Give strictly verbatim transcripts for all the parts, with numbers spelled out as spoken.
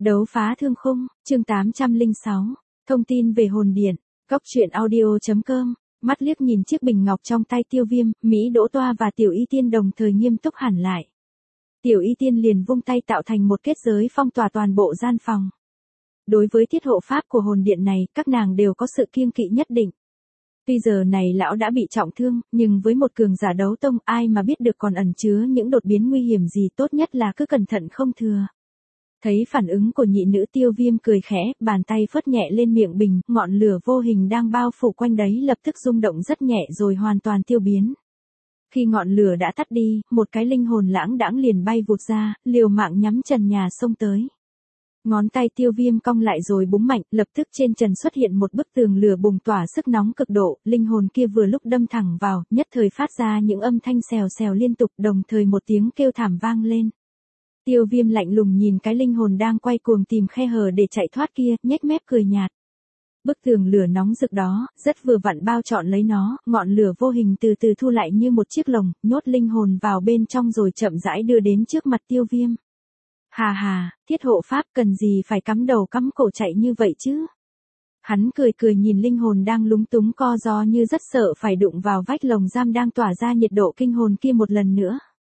Đấu phá thương khung, chương tám trăm lẻ sáu. Thông tin về hồn điện. Góc truyện audio chấm com. Mắt liếc nhìn chiếc bình ngọc trong tay Tiêu Viêm, Mỹ Đỗ Toa và Tiểu Y Tiên đồng thời nghiêm túc hẳn lại. Tiểu Y Tiên liền vung tay tạo thành một kết giới phong tỏa toàn bộ gian phòng. Đối với thiết hộ pháp của hồn điện này, các nàng đều có sự kiêng kỵ nhất định. Tuy giờ này lão đã bị trọng thương, nhưng với một cường giả đấu tông ai mà biết được còn ẩn chứa những đột biến nguy hiểm gì, tốt nhất là cứ cẩn thận không thừa. Thấy phản ứng của nhị nữ, Tiêu Viêm cười khẽ, bàn tay phất nhẹ lên miệng bình, ngọn lửa vô hình đang bao phủ quanh đấy lập tức rung động rất nhẹ rồi hoàn toàn tiêu biến. Khi ngọn lửa đã tắt đi, một cái linh hồn lãng đãng liền bay vụt ra, liều mạng nhắm trần nhà xông tới. Ngón tay Tiêu Viêm cong lại rồi búng mạnh, lập tức trên trần xuất hiện một bức tường lửa bùng tỏa sức nóng cực độ, linh hồn kia vừa lúc đâm thẳng vào, nhất thời phát ra những âm thanh xèo xèo liên tục, đồng thời một tiếng kêu thảm vang lên. Tiêu Viêm lạnh lùng nhìn cái linh hồn đang quay cuồng tìm khe hở để chạy thoát kia, nhếch mép cười nhạt. Bức tường lửa nóng rực đó, rất vừa vặn bao trọn lấy nó, ngọn lửa vô hình từ từ thu lại như một chiếc lồng, nhốt linh hồn vào bên trong rồi chậm rãi đưa đến trước mặt Tiêu Viêm. Hà hà, thiết hộ pháp cần gì phải cắm đầu cắm cổ chạy như vậy chứ? Hắn cười cười nhìn linh hồn đang lúng túng co ro như rất sợ phải đụng vào vách lồng giam đang tỏa ra nhiệt độ kinh hồn kia một lần nữa.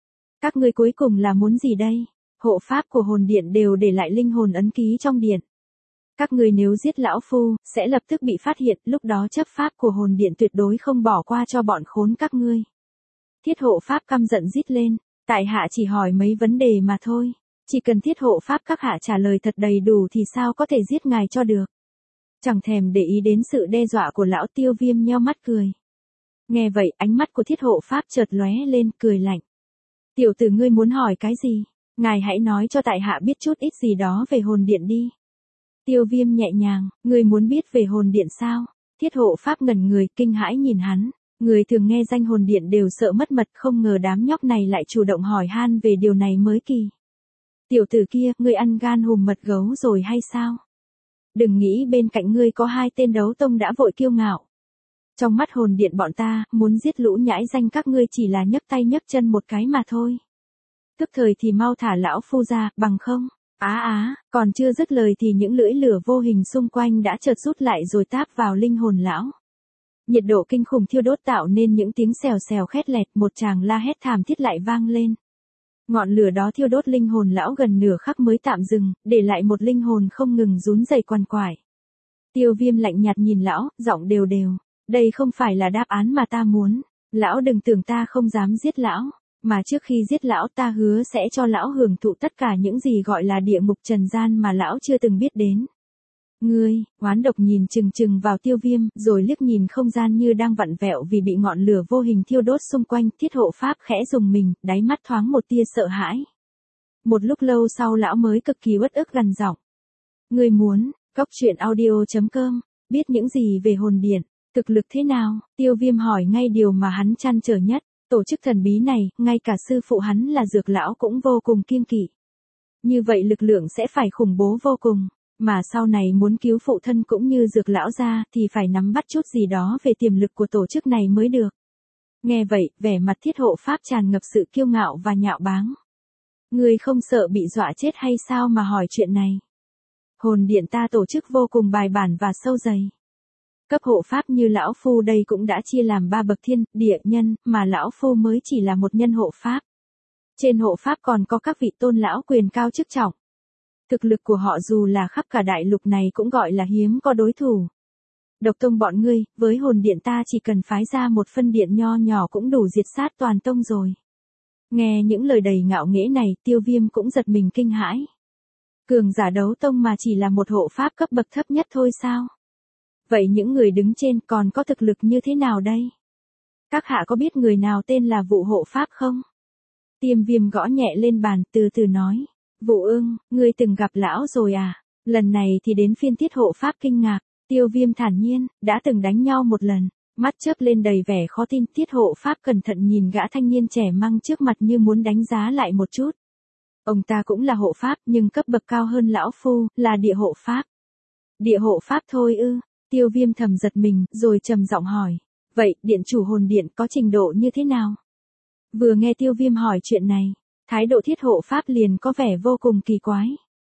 Các ngươi cuối cùng là muốn gì đây? Hộ pháp của hồn điện đều để lại linh hồn ấn ký trong điện. Các ngươi nếu giết lão phu, sẽ lập tức bị phát hiện, lúc đó chấp pháp của hồn điện tuyệt đối không bỏ qua cho bọn khốn các ngươi. Thiết hộ pháp căm giận rít lên, tại hạ chỉ hỏi mấy vấn đề mà thôi. Chỉ cần thiết hộ pháp các hạ trả lời thật đầy đủ thì sao có thể giết ngài cho được. Chẳng thèm để ý đến sự đe dọa của lão, Tiêu Viêm nheo mắt cười. Nghe vậy ánh mắt của thiết hộ pháp chợt lóe lên, cười lạnh. Tiểu tử ngươi muốn hỏi cái gì? Ngài hãy nói cho tại hạ biết chút ít gì đó về hồn điện đi. Tiêu Viêm nhẹ nhàng, ngươi muốn biết về hồn điện sao? Thiết hộ pháp ngẩn người, kinh hãi nhìn hắn. Người thường nghe danh hồn điện đều sợ mất mật, không ngờ đám nhóc này lại chủ động hỏi han về điều này mới kỳ. Tiểu tử kia, ngươi ăn gan hùm mật gấu rồi hay sao? Đừng nghĩ bên cạnh ngươi có hai tên đấu tông đã vội kiêu ngạo. Trong mắt hồn điện bọn ta, muốn giết lũ nhãi danh các ngươi chỉ là nhấc tay nhấc chân một cái mà thôi. Tức thời thì mau thả lão phu ra, bằng không. Á á, còn chưa dứt lời thì những lưỡi lửa vô hình xung quanh đã chợt rút lại rồi táp vào linh hồn lão. Nhiệt độ kinh khủng thiêu đốt tạo nên những tiếng xèo xèo khét lẹt, một tràng la hét thảm thiết lại vang lên. Ngọn lửa đó thiêu đốt linh hồn lão gần nửa khắc mới tạm dừng, để lại một linh hồn không ngừng rún rẩy quằn quại. Tiêu Viêm lạnh nhạt nhìn lão, giọng đều đều. Đây không phải là đáp án mà ta muốn. Lão đừng tưởng ta không dám giết lão. Mà trước khi giết lão ta hứa sẽ cho lão hưởng thụ tất cả những gì gọi là địa ngục trần gian mà lão chưa từng biết đến. Ngươi, oán độc nhìn chừng chừng vào Tiêu Viêm, rồi liếc nhìn không gian như đang vặn vẹo vì bị ngọn lửa vô hình thiêu đốt xung quanh, thiết hộ pháp khẽ rùng mình, đáy mắt thoáng một tia sợ hãi. Một lúc lâu sau lão mới cực kỳ uất ức gằn giọng. Ngươi muốn, góc truyện audio chấm com, biết những gì về hồn điện, thực lực thế nào? Tiêu Viêm hỏi ngay điều mà hắn trăn trở nhất. Tổ chức thần bí này, ngay cả sư phụ hắn là Dược lão cũng vô cùng kiêng kỵ. Như vậy lực lượng sẽ phải khủng bố vô cùng. Mà sau này muốn cứu phụ thân cũng như Dược lão ra thì phải nắm bắt chút gì đó về tiềm lực của tổ chức này mới được. Nghe vậy, vẻ mặt thiết hộ pháp tràn ngập sự kiêu ngạo và nhạo báng. Ngươi không sợ bị dọa chết hay sao mà hỏi chuyện này? Hồn điện ta tổ chức vô cùng bài bản và sâu dày. Cấp hộ pháp như lão phu đây cũng đã chia làm ba bậc thiên, địa, nhân, mà lão phu mới chỉ là một nhân hộ pháp. Trên hộ pháp còn có các vị tôn lão quyền cao chức trọng. Thực lực của họ dù là khắp cả đại lục này cũng gọi là hiếm có đối thủ. Độc tông bọn ngươi, với hồn điện ta chỉ cần phái ra một phân điện nho nhỏ cũng đủ diệt sát toàn tông rồi. Nghe những lời đầy ngạo nghễ này, Tiêu Viêm cũng giật mình kinh hãi. Cường giả đấu tông mà chỉ là một hộ pháp cấp bậc thấp nhất thôi sao? Vậy những người đứng trên còn có thực lực như thế nào đây? Các hạ có biết người nào tên là Vụ hộ pháp không? Tiêu Viêm gõ nhẹ lên bàn, từ từ nói. Vụ ưng, ngươi từng gặp lão rồi à? Lần này thì đến phiên thiết hộ pháp kinh ngạc. Tiêu Viêm thản nhiên, đã từng đánh nhau một lần. Mắt chớp lên đầy vẻ khó tin, thiết hộ pháp cẩn thận nhìn gã thanh niên trẻ măng trước mặt như muốn đánh giá lại một chút. Ông ta cũng là hộ pháp nhưng cấp bậc cao hơn lão phu, là địa hộ pháp. Địa hộ pháp thôi ư? Tiêu Viêm thầm giật mình, rồi trầm giọng hỏi. Vậy, điện chủ hồn điện có trình độ như thế nào? Vừa nghe Tiêu Viêm hỏi chuyện này, thái độ thiết hộ pháp liền có vẻ vô cùng kỳ quái.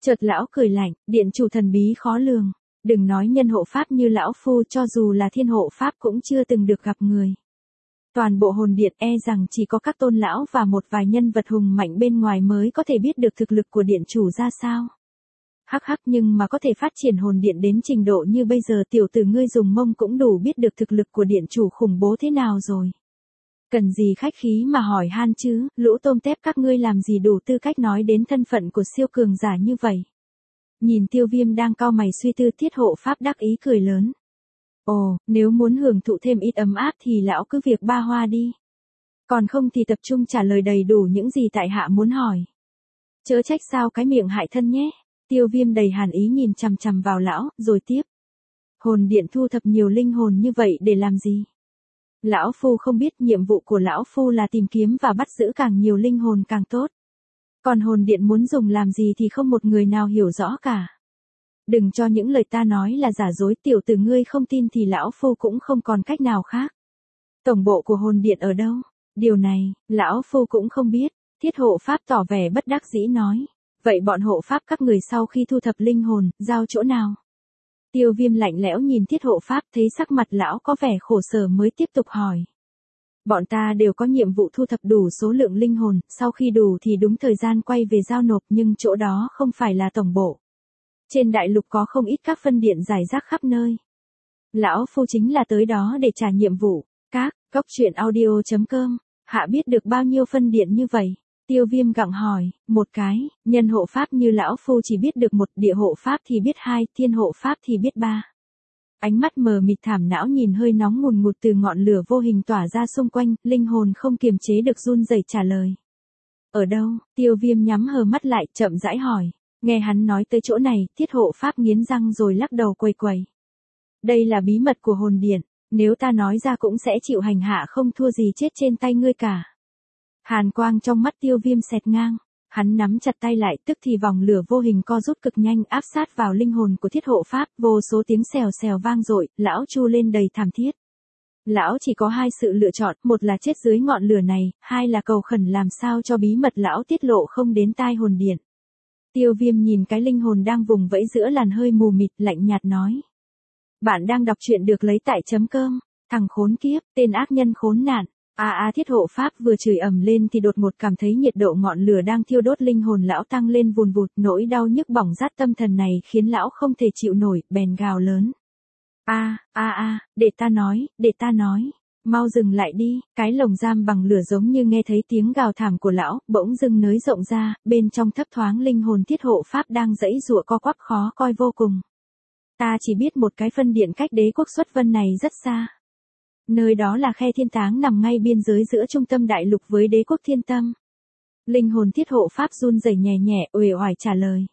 Chợt lão cười lạnh, điện chủ thần bí khó lường. Đừng nói nhân hộ pháp như lão phu, cho dù là thiên hộ pháp cũng chưa từng được gặp người. Toàn bộ hồn điện e rằng chỉ có các tôn lão và một vài nhân vật hùng mạnh bên ngoài mới có thể biết được thực lực của điện chủ ra sao. Hắc hắc, nhưng mà có thể phát triển hồn điện đến trình độ như bây giờ, tiểu tử ngươi dùng mông cũng đủ biết được thực lực của điện chủ khủng bố thế nào rồi. Cần gì khách khí mà hỏi han chứ, lũ tôm tép các ngươi làm gì đủ tư cách nói đến thân phận của siêu cường giả như vậy. Nhìn Tiêu Viêm đang cau mày suy tư, Thiết hộ pháp đắc ý cười lớn. Ồ, nếu muốn hưởng thụ thêm ít ấm áp thì lão cứ việc ba hoa đi. Còn không thì tập trung trả lời đầy đủ những gì tại hạ muốn hỏi. Chớ trách sao cái miệng hại thân nhé. Tiêu Viêm đầy hàn ý nhìn chằm chằm vào lão, rồi tiếp. Hồn điện thu thập nhiều linh hồn như vậy để làm gì? Lão phu không biết, nhiệm vụ của lão phu là tìm kiếm và bắt giữ càng nhiều linh hồn càng tốt. Còn hồn điện muốn dùng làm gì thì không một người nào hiểu rõ cả. Đừng cho những lời ta nói là giả dối, tiểu tử ngươi không tin thì lão phu cũng không còn cách nào khác. Tổng bộ của hồn điện ở đâu? Điều này, lão phu cũng không biết. Thiết hộ pháp tỏ vẻ bất đắc dĩ nói. Vậy bọn hộ pháp các người sau khi thu thập linh hồn, giao chỗ nào? Tiêu Viêm lạnh lẽo nhìn Thiết hộ pháp, thấy sắc mặt lão có vẻ khổ sở mới tiếp tục hỏi. Bọn ta đều có nhiệm vụ thu thập đủ số lượng linh hồn, sau khi đủ thì đúng thời gian quay về giao nộp, nhưng chỗ đó không phải là tổng bộ. Trên đại lục có không ít các phân điện rải rác khắp nơi. Lão phu chính là tới đó để trả nhiệm vụ. Các, Cốc Truyện Audio chấm com, hạ biết được bao nhiêu phân điện như vậy? Tiêu Viêm gặng hỏi, một cái, nhân hộ pháp như lão phu chỉ biết được một, địa hộ pháp thì biết hai, thiên hộ pháp thì biết ba. Ánh mắt mờ mịt thảm não nhìn hơi nóng ngùn ngụt từ ngọn lửa vô hình tỏa ra xung quanh, linh hồn không kiềm chế được run rẩy trả lời. Ở đâu? Tiêu Viêm nhắm hờ mắt lại, chậm rãi hỏi. Nghe hắn nói tới chỗ này, Thiết hộ pháp nghiến răng rồi lắc đầu quầy quầy. Đây là bí mật của hồn điện, nếu ta nói ra cũng sẽ chịu hành hạ không thua gì chết trên tay ngươi cả. Hàn quang trong mắt Tiêu Viêm xẹt ngang, hắn nắm chặt tay lại, tức thì vòng lửa vô hình co rút cực nhanh áp sát vào linh hồn của Thiết hộ pháp, vô số tiếng xèo xèo vang dội, lão chu lên đầy thảm thiết. Lão chỉ có hai sự lựa chọn, một là chết dưới ngọn lửa này, hai là cầu khẩn làm sao cho bí mật lão tiết lộ không đến tai hồn điện. Tiêu Viêm nhìn cái linh hồn đang vùng vẫy giữa làn hơi mù mịt, lạnh nhạt nói. Bạn đang đọc truyện được lấy tại chấm com, thằng khốn kiếp, tên ác nhân khốn nạn. A a Thiết hộ pháp vừa chửi ầm lên thì đột ngột cảm thấy nhiệt độ ngọn lửa đang thiêu đốt linh hồn lão tăng lên vùn vụt, nỗi đau nhức bỏng rát tâm thần này khiến lão không thể chịu nổi, bèn gào lớn. A, a a, để ta nói, để ta nói. Mau dừng lại đi, cái lồng giam bằng lửa giống như nghe thấy tiếng gào thảm của lão, bỗng dưng nới rộng ra, bên trong thấp thoáng linh hồn Thiết hộ pháp đang giãy giụa co quắp khó coi vô cùng. Ta chỉ biết một cái phân điện cách đế quốc xuất vân này rất xa. Nơi đó là khe thiên táng nằm ngay biên giới giữa trung tâm đại lục với đế quốc thiên tâm. Linh hồn Thiết hộ pháp run rẩy nhẹ nhẹ, uể oải trả lời.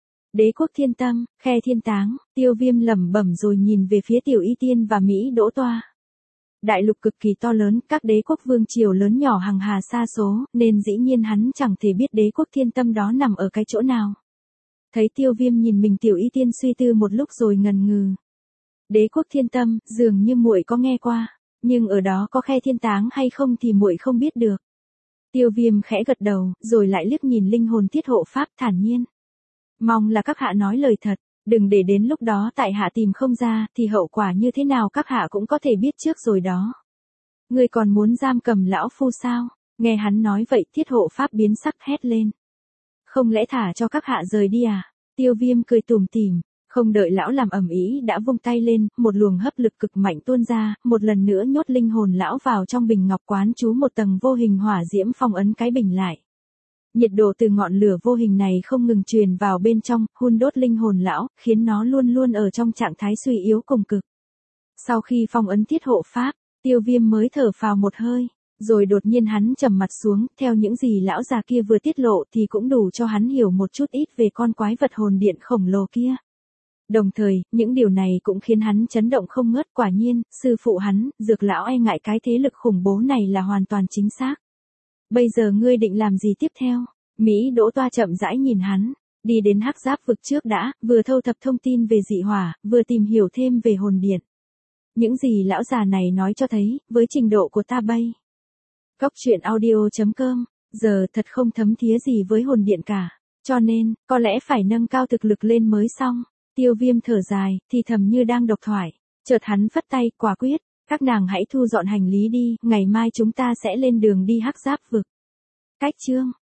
Đế quốc thiên tâm, khe thiên táng, Tiêu Viêm lẩm bẩm rồi nhìn về phía Tiểu Y Tiên và Mỹ Đỗ Toa. Đại lục cực kỳ to lớn, các đế quốc vương triều lớn nhỏ hằng hà sa số, nên dĩ nhiên hắn chẳng thể biết đế quốc thiên tâm đó nằm ở cái chỗ nào. Thấy Tiêu Viêm nhìn mình, Tiểu Y Tiên suy tư một lúc rồi ngần ngừ. Đế quốc thiên tâm, dường như muội có nghe qua, nhưng ở đó có khe thiên táng hay không thì muội không biết được. Tiêu Viêm khẽ gật đầu, rồi lại liếc nhìn linh hồn Thiết hộ pháp thản nhiên. Mong là các hạ nói lời thật, đừng để đến lúc đó tại hạ tìm không ra, thì hậu quả như thế nào các hạ cũng có thể biết trước rồi đó. Ngươi còn muốn giam cầm lão phu sao? Nghe hắn nói vậy, Thiết hộ pháp biến sắc hét lên. Không lẽ thả cho các hạ rời đi à? Tiêu Viêm cười tủm tỉm, không đợi lão làm ầm ĩ đã vung tay lên, một luồng hấp lực cực mạnh tuôn ra, một lần nữa nhốt linh hồn lão vào trong bình ngọc, quán trú một tầng vô hình hỏa diễm phong ấn cái bình lại. Nhiệt độ từ ngọn lửa vô hình này không ngừng truyền vào bên trong, hun đốt linh hồn lão, khiến nó luôn luôn ở trong trạng thái suy yếu cùng cực. Sau khi phong ấn Thiết hộ pháp, Tiêu Viêm mới thở phào một hơi, rồi đột nhiên hắn trầm mặt xuống, theo những gì lão già kia vừa tiết lộ thì cũng đủ cho hắn hiểu một chút ít về con quái vật hồn điện khổng lồ kia. Đồng thời, những điều này cũng khiến hắn chấn động không ngớt, quả nhiên, sư phụ hắn, Dược lão e ngại cái thế lực khủng bố này là hoàn toàn chính xác. Bây giờ ngươi định làm gì tiếp theo? Mỹ Đỗ Toa chậm rãi nhìn hắn, đi đến Hắc Giáp vực trước đã, vừa thâu thập thông tin về dị hỏa, vừa tìm hiểu thêm về hồn điện. Những gì lão già này nói cho thấy, với trình độ của ta bây. Cốc Truyện Audio chấm com, giờ thật không thấm thía gì với hồn điện cả. Cho nên, có lẽ phải nâng cao thực lực lên mới xong. Tiêu Viêm thở dài, thì thầm như đang độc thoại. Chợt hắn phất tay, quả quyết. Các nàng hãy thu dọn hành lý đi, ngày mai chúng ta sẽ lên đường đi Hắc Giáp vực. Cách chương